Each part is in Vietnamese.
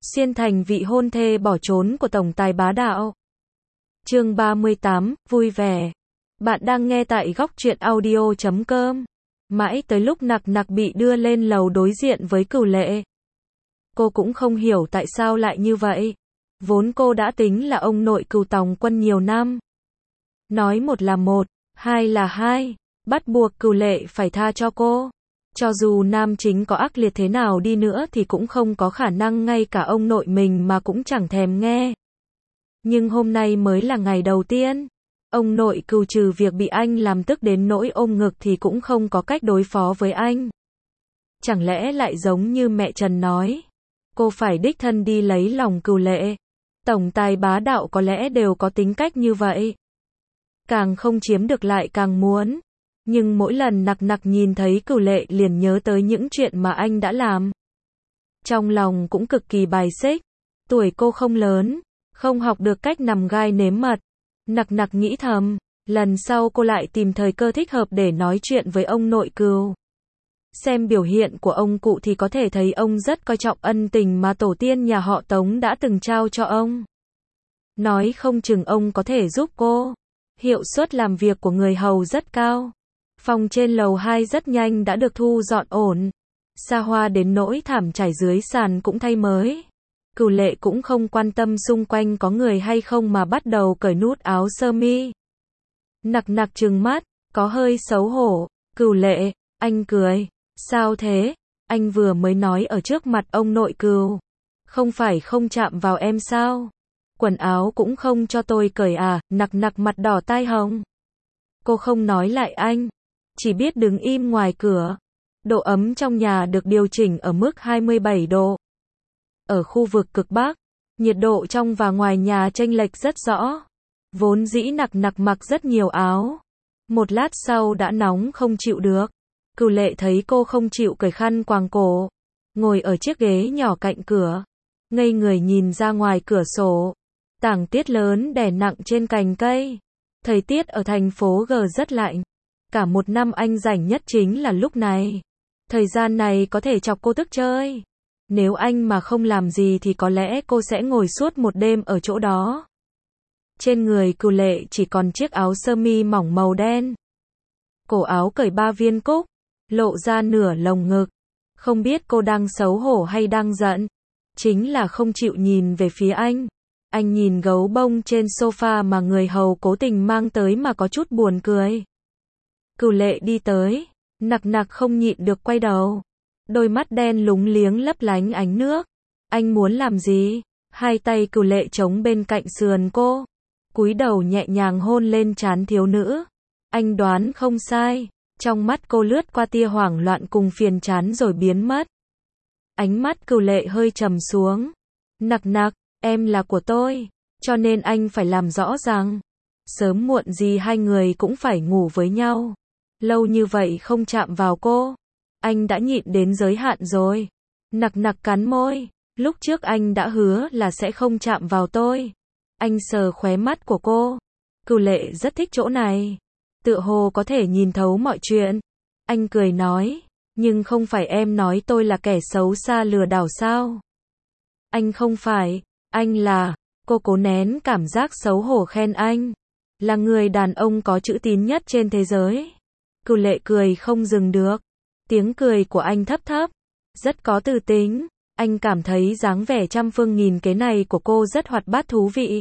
Xuyên thành vị hôn thê bỏ trốn của tổng tài bá đạo. Chương 38, vui vẻ. Bạn đang nghe tại góc truyện audio.com. Mãi tới lúc Nặc Nặc bị đưa lên lầu đối diện với Cửu Lệ. Cô cũng không hiểu tại sao lại như vậy. Vốn cô đã tính là ông nội Cửu Tòng Quân nhiều năm. Nói một là một, hai là hai, bắt buộc Cửu Lệ phải tha cho cô. Cho dù nam chính có ác liệt thế nào đi nữa thì cũng không có khả năng ngay cả ông nội mình mà cũng chẳng thèm nghe. Nhưng hôm nay mới là ngày đầu tiên. Ông nội Cửu trừ việc bị anh làm tức đến nỗi ôm ngực thì cũng không có cách đối phó với anh. Chẳng lẽ lại giống như mẹ Trần nói, cô phải đích thân đi lấy lòng Cửu Lệ. Tổng tài bá đạo có lẽ đều có tính cách như vậy. Càng không chiếm được lại càng muốn. Nhưng mỗi lần Nặc Nặc nhìn thấy Cửu Lệ liền nhớ tới những chuyện mà anh đã làm. Trong lòng cũng cực kỳ bài xích. Tuổi cô không lớn, không học được cách nằm gai nếm mật. Nặc Nặc nghĩ thầm, lần sau cô lại tìm thời cơ thích hợp để nói chuyện với ông nội Cửu. Xem biểu hiện của ông cụ thì có thể thấy ông rất coi trọng ân tình mà tổ tiên nhà họ Tống đã từng trao cho ông. Nói không chừng ông có thể giúp cô. Hiệu suất làm việc của người hầu rất cao. Phòng trên lầu 2 rất nhanh đã được thu dọn ổn. Xa hoa đến nỗi thảm trải dưới sàn cũng thay mới. Cửu Lệ cũng không quan tâm xung quanh có người hay không mà bắt đầu cởi nút áo sơ mi. Nặc Nặc trừng mắt, có hơi xấu hổ. Cửu Lệ, anh cười. Sao thế? Anh vừa mới nói ở trước mặt ông nội Cửu. Không phải không chạm vào em sao? Quần áo cũng không cho tôi cởi à? Nặc Nặc mặt đỏ tai hồng. Cô không nói lại anh. Chỉ biết đứng im ngoài cửa. Độ ấm trong nhà được điều chỉnh ở mức 27 độ. Ở khu vực cực Bắc, nhiệt độ trong và ngoài nhà chênh lệch rất rõ. Vốn dĩ Nặc Nặc mặc rất nhiều áo. Một lát sau đã nóng không chịu được. Cửu Lệ thấy cô không chịu cởi khăn quàng cổ. Ngồi ở chiếc ghế nhỏ cạnh cửa. Ngây người nhìn ra ngoài cửa sổ. Tảng tiết lớn đè nặng trên cành cây. Thời tiết ở thành phố G rất lạnh. Cả một năm anh rảnh nhất chính là lúc này. Thời gian này có thể chọc cô thức chơi. Nếu anh mà không làm gì thì có lẽ cô sẽ ngồi suốt một đêm ở chỗ đó. Trên người Cửu Lệ chỉ còn chiếc áo sơ mi mỏng màu đen. Cổ áo cởi 3 viên cúc, lộ ra nửa lồng ngực. Không biết cô đang xấu hổ hay đang giận. Chính là không chịu nhìn về phía anh. Anh nhìn gấu bông trên sofa mà người hầu cố tình mang tới mà có chút buồn cười. Cửu Lệ đi tới, Nặc Nặc không nhịn được quay đầu. Đôi mắt đen lúng liếng lấp lánh ánh nước. Anh muốn làm gì? Hai tay Cửu Lệ chống bên cạnh sườn cô. Cúi đầu nhẹ nhàng hôn lên trán thiếu nữ. Anh đoán không sai. Trong mắt cô lướt qua tia hoảng loạn cùng phiền chán rồi biến mất. Ánh mắt Cửu Lệ hơi trầm xuống. Nặc Nặc, em là của tôi. Cho nên anh phải làm rõ ràng. Sớm muộn gì hai người cũng phải ngủ với nhau. Lâu như vậy không chạm vào cô. Anh đã nhịn đến giới hạn rồi. Nặc Nặc cắn môi. Lúc trước anh đã hứa là sẽ không chạm vào tôi. Anh sờ khóe mắt của cô. Cửu Lệ rất thích chỗ này. Tựa hồ có thể nhìn thấu mọi chuyện. Anh cười nói. Nhưng không phải em nói tôi là kẻ xấu xa lừa đảo sao? Anh không phải. Anh là. Cô cố nén cảm giác xấu hổ khen anh. Là người đàn ông có chữ tín nhất trên thế giới. Cửu Lệ cười không dừng được. Tiếng cười của anh thấp thấp. Rất có tư tính. Anh cảm thấy dáng vẻ trăm phương nghìn kế này của cô rất hoạt bát thú vị.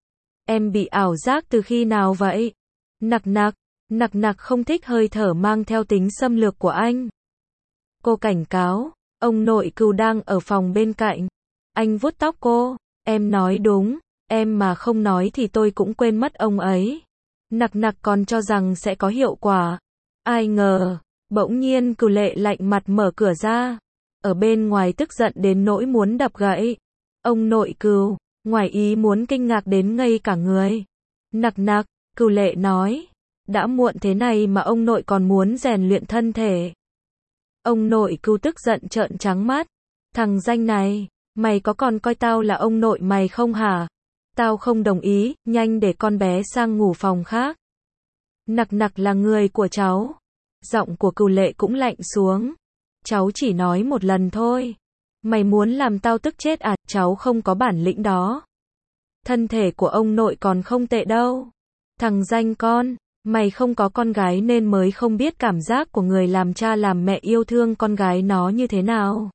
Em bị ảo giác từ khi nào vậy? Nặc Nặc không thích hơi thở mang theo tính xâm lược của anh. Cô cảnh cáo. Ông nội Cửu đang ở phòng bên cạnh. Anh vuốt tóc cô. Em nói đúng. Em mà không nói thì tôi cũng quên mất ông ấy. Nặc Nặc còn cho rằng sẽ có hiệu quả. Ai ngờ. Bỗng nhiên Cửu Lệ lạnh mặt mở cửa ra. Ở bên ngoài tức giận đến nỗi muốn đập gãy. Ông nội Cửu, ngoài ý muốn kinh ngạc đến ngây cả người. Nặc, Cửu Lệ nói. Đã muộn thế này mà ông nội còn muốn rèn luyện thân thể. Ông nội Cửu tức giận trợn trắng mắt. Thằng danh này, mày có còn coi tao là ông nội mày không hả? Tao không đồng ý, nhanh để con bé sang ngủ phòng khác. Nặc là người của cháu. Giọng của Cửu Lệ cũng lạnh xuống. Cháu chỉ nói một lần thôi. Mày muốn làm tao tức chết à, cháu không có bản lĩnh đó. Thân thể của ông nội còn không tệ đâu. Thằng danh con, mày không có con gái nên mới không biết cảm giác của người làm cha làm mẹ yêu thương con gái nó như thế nào.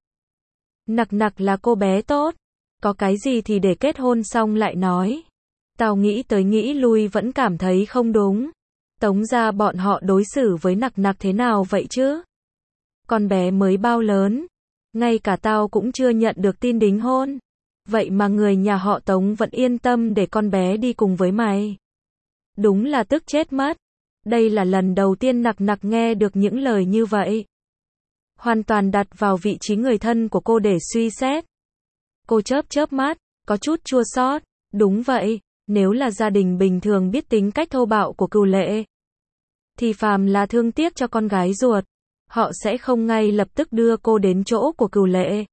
Nặc nặc là cô bé tốt, có cái gì thì để kết hôn xong lại nói. Tao nghĩ tới nghĩ lui vẫn cảm thấy không đúng. Tống gia bọn họ đối xử với nặc nặc thế nào vậy chứ? Con bé mới bao lớn, ngay cả tao cũng chưa nhận được tin đính hôn. Vậy mà người nhà họ Tống vẫn yên tâm để con bé đi cùng với mày. Đúng là tức chết mất. Đây là lần đầu tiên nặc nặc nghe được những lời như vậy. Hoàn toàn đặt vào vị trí người thân của cô để suy xét. Cô chớp chớp mắt, có chút chua xót. Đúng vậy, nếu là gia đình bình thường biết tính cách thô bạo của Cửu Lệ, thì phàm là thương tiếc cho con gái ruột, họ sẽ không ngay lập tức đưa cô đến chỗ của Cửu Lệ.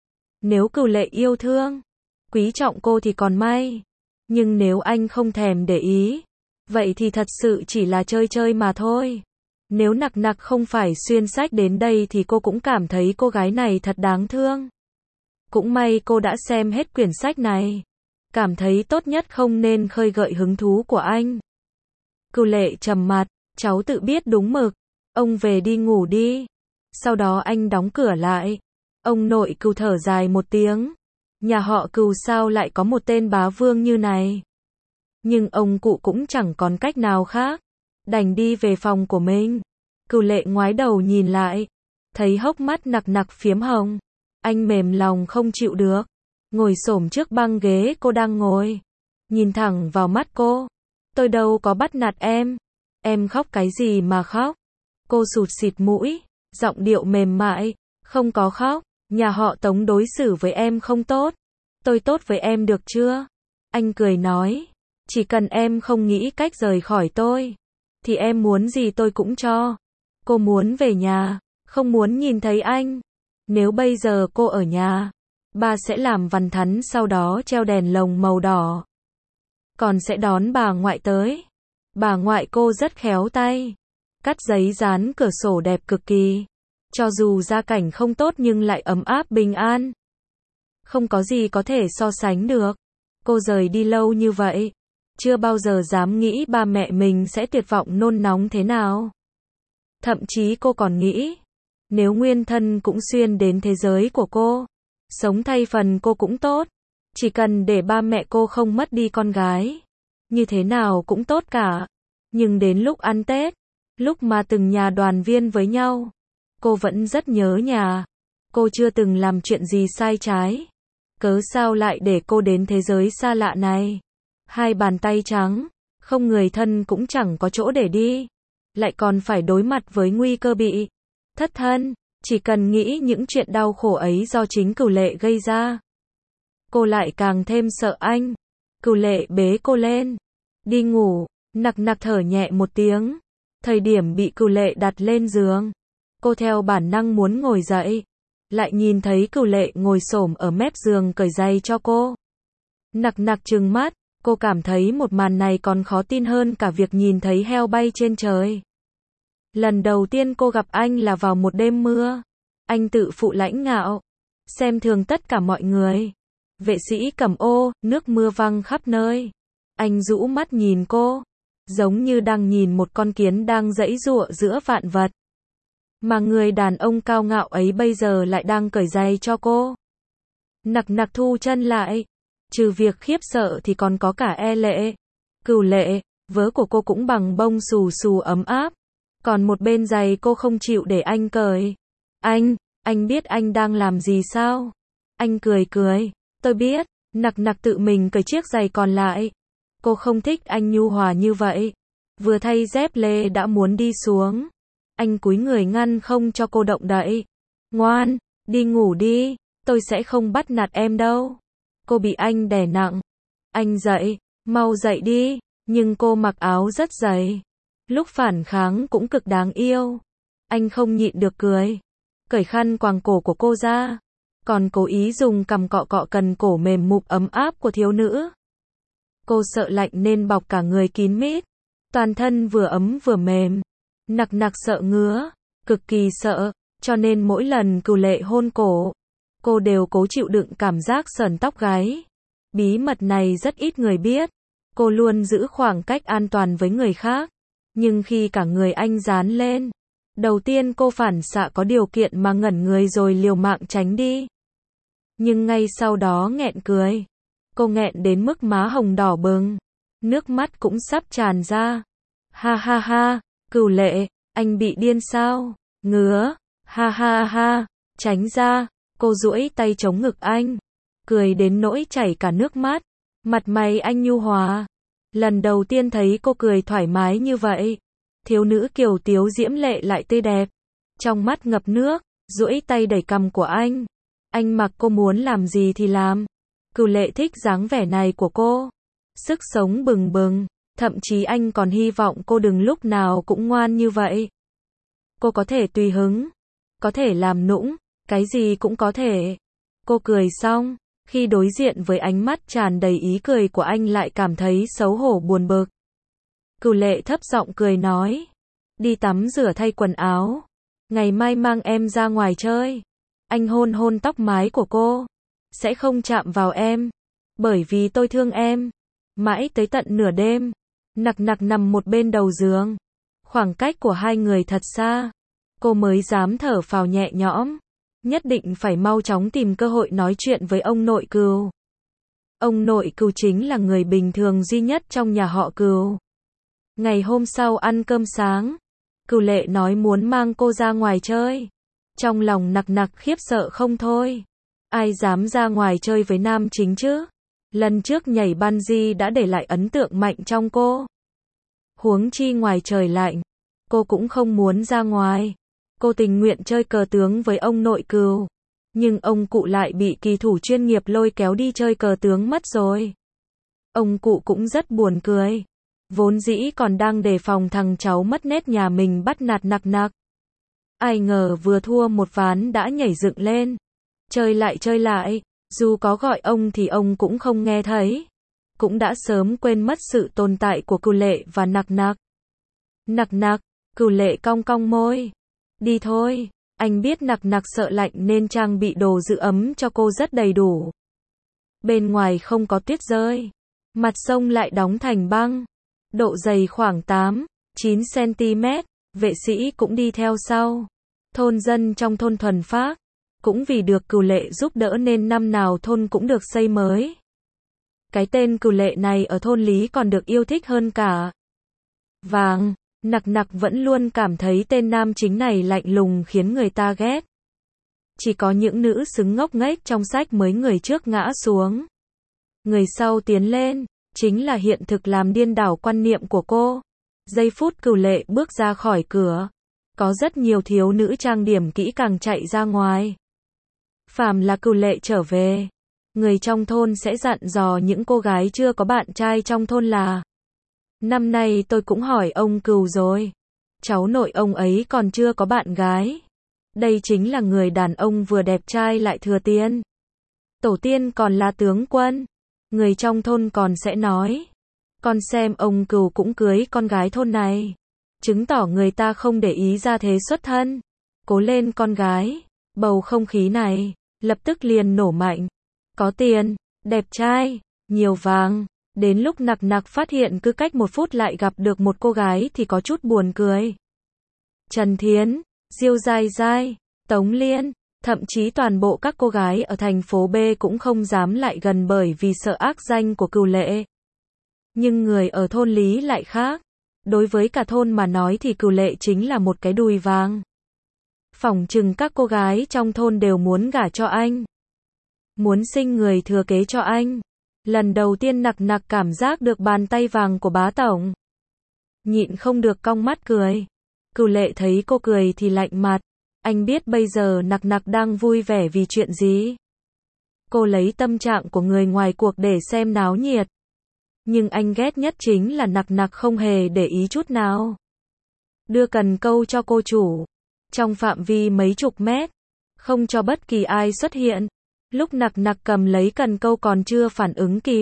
Nếu Cửu Lệ yêu thương, quý trọng cô thì còn may. Nhưng nếu anh không thèm để ý, vậy thì thật sự chỉ là chơi chơi mà thôi. Nếu nặc nặc không phải xuyên sách đến đây thì cô cũng cảm thấy cô gái này thật đáng thương. Cũng may cô đã xem hết quyển sách này. Cảm thấy tốt nhất không nên khơi gợi hứng thú của anh. Cửu Lệ trầm mặt, cháu tự biết đúng mực. Ông về đi ngủ đi. Sau đó anh đóng cửa lại. Ông nội Cửu thở dài một tiếng. Nhà họ Cửu sao lại có một tên bá vương như này. Nhưng ông cụ cũng chẳng còn cách nào khác. Đành đi về phòng của mình. Cửu Lệ ngoái đầu nhìn lại. Thấy hốc mắt nặc nặc phiếm hồng. Anh mềm lòng không chịu được. Ngồi xổm trước băng ghế cô đang ngồi. Nhìn thẳng vào mắt cô. Tôi đâu có bắt nạt em. Em khóc cái gì mà khóc. Cô sụt sịt mũi. Giọng điệu mềm mại. Không có khóc. Nhà họ Tống đối xử với em không tốt. Tôi tốt với em được chưa? Anh cười nói. Chỉ cần em không nghĩ cách rời khỏi tôi, thì em muốn gì tôi cũng cho. Cô muốn về nhà, không muốn nhìn thấy anh. Nếu bây giờ cô ở nhà, ba sẽ làm vằn thắn sau đó treo đèn lồng màu đỏ. Còn sẽ đón bà ngoại tới. Bà ngoại cô rất khéo tay. Cắt giấy dán cửa sổ đẹp cực kỳ. Cho dù gia cảnh không tốt nhưng lại ấm áp bình an. Không có gì có thể so sánh được. Cô rời đi lâu như vậy, chưa bao giờ dám nghĩ ba mẹ mình sẽ tuyệt vọng nôn nóng thế nào. Thậm chí cô còn nghĩ, nếu nguyên thân cũng xuyên đến thế giới của cô, sống thay phần cô cũng tốt. Chỉ cần để ba mẹ cô không mất đi con gái, như thế nào cũng tốt cả. Nhưng đến lúc ăn Tết, lúc mà từng nhà đoàn viên với nhau, cô vẫn rất nhớ nhà. Cô chưa từng làm chuyện gì sai trái. Cớ sao lại để cô đến thế giới xa lạ này? Hai bàn tay trắng, không người thân cũng chẳng có chỗ để đi. Lại còn phải đối mặt với nguy cơ bị thất thân. Chỉ cần nghĩ những chuyện đau khổ ấy do chính Cửu Lệ gây ra, cô lại càng thêm sợ anh. Cửu Lệ bế cô lên. Đi ngủ. Nặc nặc thở nhẹ một tiếng. Thời điểm bị Cửu Lệ đặt lên giường, cô theo bản năng muốn ngồi dậy. Lại nhìn thấy Cửu Lệ ngồi xổm ở mép giường cởi giày cho cô. Nặc nặc trừng mắt. Cô cảm thấy một màn này còn khó tin hơn cả việc nhìn thấy heo bay trên trời. Lần đầu tiên cô gặp anh là vào một đêm mưa. Anh tự phụ lãnh ngạo, xem thường tất cả mọi người. Vệ sĩ cầm ô, nước mưa văng khắp nơi. Anh rũ mắt nhìn cô, giống như đang nhìn một con kiến đang giãy giụa giữa vạn vật. Mà người đàn ông cao ngạo ấy bây giờ lại đang cởi giày cho cô. Nặc nặc thu chân lại. Trừ việc khiếp sợ thì còn có cả e lệ. Cửu Lệ, vớ của cô cũng bằng bông xù xù ấm áp. Còn một bên giày cô không chịu để anh cởi. Anh biết anh đang làm gì sao? Anh cười cười. Tôi biết. Nặc nặc tự mình cởi chiếc giày còn lại. Cô không thích anh nhu hòa như vậy. Vừa thay dép lê đã muốn đi xuống. Anh cúi người ngăn không cho cô động đậy. Ngoan, đi ngủ đi. Tôi sẽ không bắt nạt em đâu. Cô bị anh đè nặng. Anh dậy, mau dậy đi. Nhưng cô mặc áo rất dày. Lúc phản kháng cũng cực đáng yêu. Anh không nhịn được cười. Cởi khăn quàng cổ của cô ra. Còn cố ý dùng cằm cọ cọ cần cổ mềm mục ấm áp của thiếu nữ. Cô sợ lạnh nên bọc cả người kín mít. Toàn thân vừa ấm vừa mềm. Nặc nặc sợ ngứa. Cực kỳ sợ. Cho nên mỗi lần Cửu Lệ hôn cổ, cô đều cố chịu đựng cảm giác sởn tóc gáy. Bí mật này rất ít người biết. Cô luôn giữ khoảng cách an toàn với người khác. Nhưng khi cả người anh dán lên, đầu tiên cô phản xạ có điều kiện mà ngẩn người rồi liều mạng tránh đi. Nhưng ngay sau đó nghẹn cười. Cô nghẹn đến mức má hồng đỏ bừng. Nước mắt cũng sắp tràn ra. Ha ha ha, Cửu Lệ, anh bị điên sao? Ngứa. Ha ha ha, tránh ra. Cô duỗi tay chống ngực anh. Cười đến nỗi chảy cả nước mắt. Mặt mày anh nhu hòa. Lần đầu tiên thấy cô cười thoải mái như vậy. Thiếu nữ kiều tiếu diễm lệ lại tươi đẹp. Trong mắt ngập nước, duỗi tay đẩy cằm của anh. Anh mặc cô muốn làm gì thì làm. Cửu Lệ thích dáng vẻ này của cô. Sức sống bừng bừng. Thậm chí anh còn hy vọng cô đừng lúc nào cũng ngoan như vậy. Cô có thể tùy hứng. Có thể làm nũng. Cái gì cũng có thể. Cô cười xong. Khi đối diện với ánh mắt tràn đầy ý cười của anh lại cảm thấy xấu hổ buồn bực. Cửu Lệ thấp giọng cười nói. Đi tắm rửa thay quần áo. Ngày mai mang em ra ngoài chơi. Anh hôn hôn tóc mái của cô. Sẽ không chạm vào em. Bởi vì tôi thương em. Mãi tới tận nửa đêm. Nặc nặc nằm một bên đầu giường. Khoảng cách của hai người thật xa. Cô mới dám thở phào nhẹ nhõm. Nhất định phải mau chóng tìm cơ hội nói chuyện với ông nội Cửu. Ông nội Cửu chính là người bình thường duy nhất trong nhà họ Cửu. Ngày hôm sau ăn cơm sáng, Cửu Lệ nói muốn mang cô ra ngoài chơi. Trong lòng nặc nặc khiếp sợ không thôi. Ai dám ra ngoài chơi với nam chính chứ? Lần trước nhảy bungee đã để lại ấn tượng mạnh trong cô. Huống chi ngoài trời lạnh, cô cũng không muốn ra ngoài. Cô tình nguyện chơi cờ tướng với ông nội Cửu. Nhưng ông cụ lại bị kỳ thủ chuyên nghiệp lôi kéo đi chơi cờ tướng mất rồi. Ông cụ cũng rất buồn cười. Vốn dĩ còn đang đề phòng thằng cháu mất nét nhà mình bắt nạt nặc nặc. Ai ngờ vừa thua một ván đã nhảy dựng lên. Chơi lại, dù có gọi ông thì ông cũng không nghe thấy. Cũng đã sớm quên mất sự tồn tại của Cửu Lệ và nặc nặc. Nặc nặc, Cửu Lệ cong cong môi. Đi thôi, anh biết nặc nặc sợ lạnh nên trang bị đồ giữ ấm cho cô rất đầy đủ. Bên ngoài không có tuyết rơi. Mặt sông lại đóng thành băng. Độ dày khoảng 8-9 cm, vệ sĩ cũng đi theo sau. Thôn dân trong thôn thuần phác, cũng vì được Cửu Lệ giúp đỡ nên năm nào thôn cũng được xây mới. Cái tên Cửu Lệ này ở thôn Lý còn được yêu thích hơn cả vàng. Nặc nặc vẫn luôn cảm thấy tên nam chính này lạnh lùng khiến người ta ghét. Chỉ có những nữ xứng ngốc nghếch trong sách mới người trước ngã xuống. Người sau tiến lên. Chính là hiện thực làm điên đảo quan niệm của cô. Giây phút Cửu Lệ bước ra khỏi cửa, có rất nhiều thiếu nữ trang điểm kỹ càng chạy ra ngoài. Phàm là Cửu Lệ trở về, người trong thôn sẽ dặn dò những cô gái chưa có bạn trai trong thôn là: năm nay tôi cũng hỏi ông Cửu rồi, cháu nội ông ấy còn chưa có bạn gái. Đây chính là người đàn ông vừa đẹp trai lại thừa tiền. Tổ tiên còn là tướng quân. Người trong thôn còn sẽ nói, con xem ông Cửu cũng cưới con gái thôn này. Chứng tỏ người ta không để ý ra thế xuất thân. Cố lên con gái. Bầu không khí này lập tức liền nổ mạnh. Có tiền, đẹp trai, nhiều vàng. Đến lúc nặc nặc phát hiện cứ cách 1 phút lại gặp được một cô gái thì có chút buồn cười. Trần Thiến, Diêu Dai Dai, Tống Liên, thậm chí toàn bộ các cô gái ở thành phố B cũng không dám lại gần bởi vì sợ ác danh của Cửu Lệ. Nhưng người ở thôn Lý lại khác. Đối với cả thôn mà nói thì Cửu Lệ chính là một cái đùi vàng. Phỏng chừng các cô gái trong thôn đều muốn gả cho anh. Muốn sinh người thừa kế cho anh. Lần đầu tiên nặc nặc cảm giác được bàn tay vàng của bá tổng. Nhịn không được cong mắt cười. Cửu Lệ thấy cô cười thì lạnh mặt. Anh biết bây giờ nặc nặc đang vui vẻ vì chuyện gì. Cô lấy tâm trạng của người ngoài cuộc để xem náo nhiệt. Nhưng anh ghét nhất chính là nặc nặc không hề để ý chút nào. Đưa cần câu cho cô chủ. Trong phạm vi mấy chục mét. Không cho bất kỳ ai xuất hiện. Lúc nặc nặc cầm lấy cần câu còn chưa phản ứng kịp.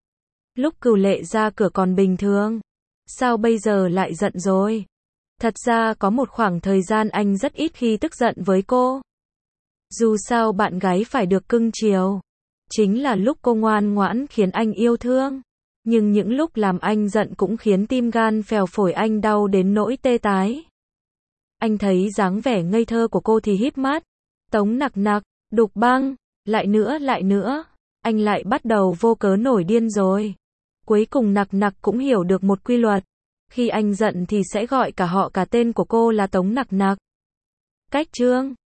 Lúc Cửu Lệ ra cửa còn bình thường. Sao bây giờ lại giận rồi? Thật ra có một khoảng thời gian anh rất ít khi tức giận với cô. Dù sao bạn gái phải được cưng chiều. Chính là lúc cô ngoan ngoãn khiến anh yêu thương. Nhưng những lúc làm anh giận cũng khiến tim gan phèo phổi anh đau đến nỗi tê tái. Anh thấy dáng vẻ ngây thơ của cô thì híp mắt. Tống Nặc Nặc, Đục Băng, lại nữa. Anh lại bắt đầu vô cớ nổi điên rồi. Cuối cùng Nặc Nặc cũng hiểu được một quy luật. Khi anh giận thì sẽ gọi cả họ cả tên của cô là Tống Nặc Nặc. Cách chương